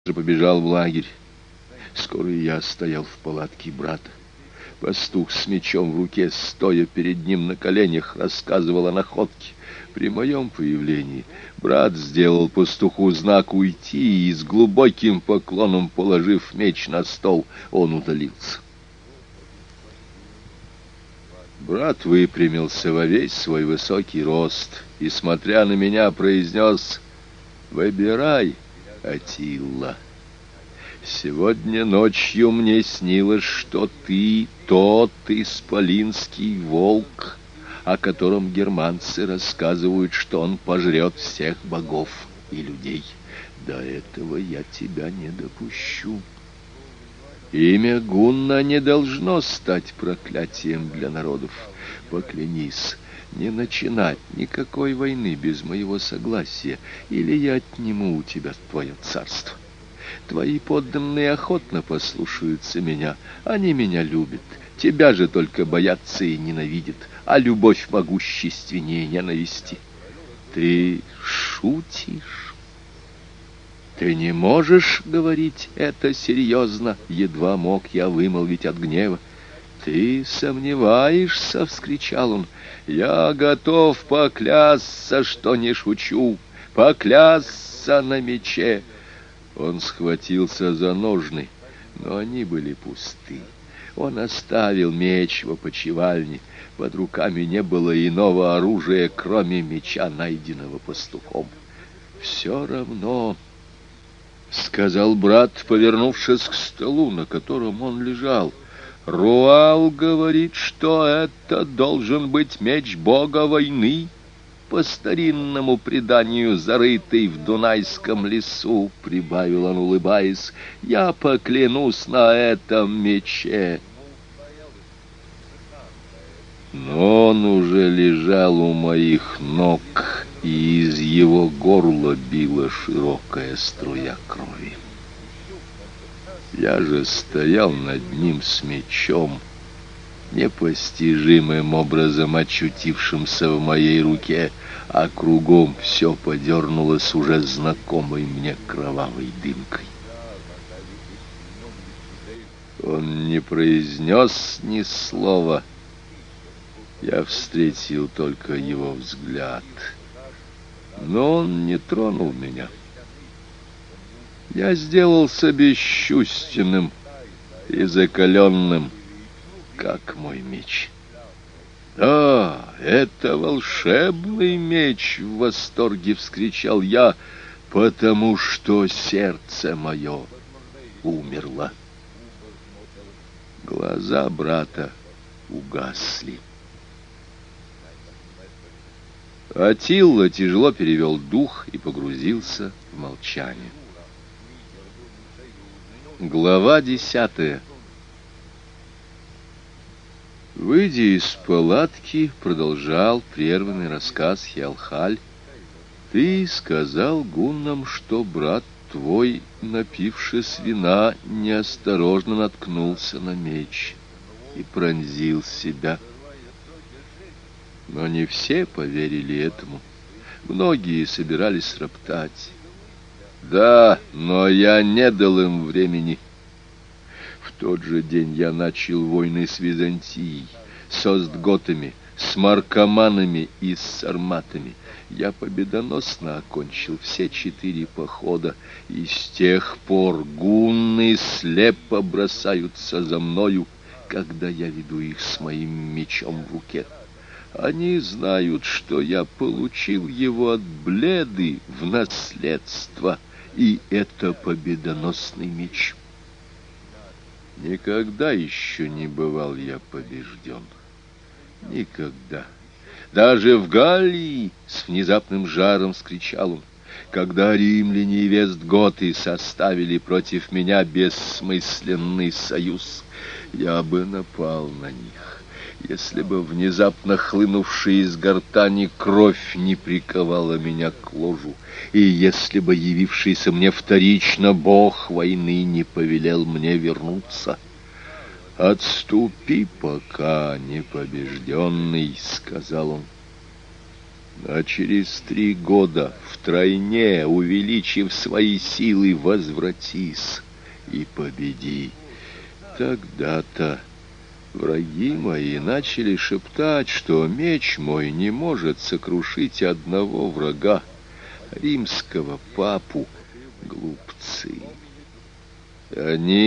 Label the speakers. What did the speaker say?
Speaker 1: же побежал в лагерь. Скоро и я стоял в палатке брата. Пастух с мечом в руке, стоя перед ним на коленях, рассказывал о находке. При моем появлении брат сделал пастуху знак уйти, и с глубоким поклоном, положив меч на стол, он удалился. Брат выпрямился во весь свой высокий рост и, смотря на меня, произнес: «Выбирай, Аттила. Сегодня ночью мне снилось, что ты тот исполинский волк, о котором германцы рассказывают, что он пожрет всех богов и людей. До этого я тебя не допущу. Имя Гунна не должно стать проклятием для народов. Поклянись не начинать никакой войны без моего согласия, или я отниму у тебя твое царство. Твои подданные охотно послушаются меня, они меня любят, тебя же только боятся и ненавидят, а любовь могущественнее ненависти. Ты шутишь? Ты не можешь говорить это серьезно, едва мог я вымолвить от гнева. «Ты сомневаешься?» — вскричал он. «Я готов поклясться, что не шучу, поклясться на мече». Он схватился за ножны, но они были пусты. Он оставил меч в опочивальне. Под руками не было иного оружия, кроме меча, найденного пастухом. «Все равно», — сказал брат, повернувшись к столу, на котором он лежал, — «Руал говорит, что это должен быть меч бога войны, по старинному преданию, зарытый в Дунайском лесу», — прибавил он, улыбаясь. «Я поклянусь на этом мече». Но он уже лежал у моих ног, и из его горла била широкая струя крови. Я же стоял над ним с мечом, непостижимым образом очутившимся в моей руке, а кругом все подернулось уже знакомой мне кровавой дымкой. Он не произнес ни слова. Я встретил только его взгляд, но он не тронул меня. Я сделался бесчувственным и закаленным, как мой меч. «Да, это волшебный меч!» — в восторге вскричал я, потому что сердце мое умерло. Глаза брата угасли. Аттила тяжело перевел дух и погрузился в молчание. Глава 10. Выйдя из палатки, продолжал прерванный рассказ Хиалхаль: «Ты сказал гуннам, что брат твой, напившись вина, неосторожно наткнулся на меч и пронзил себя. Но не все поверили этому. Многие собирались роптать. Да, но я не дал им времени. В тот же день я начал войны с Византией, с остготами, с маркоманами и с сарматами. Я победоносно окончил все 4 похода, и с тех пор гунны слепо бросаются за мною, когда я веду их с моим мечом в руке. Они знают, что я получил его от Бледы в наследство, и это победоносный меч. Никогда еще не бывал я побежден. Никогда. Даже в Галлии, с внезапным жаром вскричал он, когда римляне и вестготы составили против меня бессмысленный союз, я бы напал на них, если бы внезапно хлынувшая из гортани кровь не приковала меня к ложу, и если бы явившийся мне вторично бог войны не повелел мне вернуться. «Отступи пока, непобежденный», — сказал он. А через 3 года, втройне увеличив свои силы, возвратись и победи. Тогда-то враги мои начали шептать, что меч мой не может сокрушить одного врага, римского папу. Глупцы! Они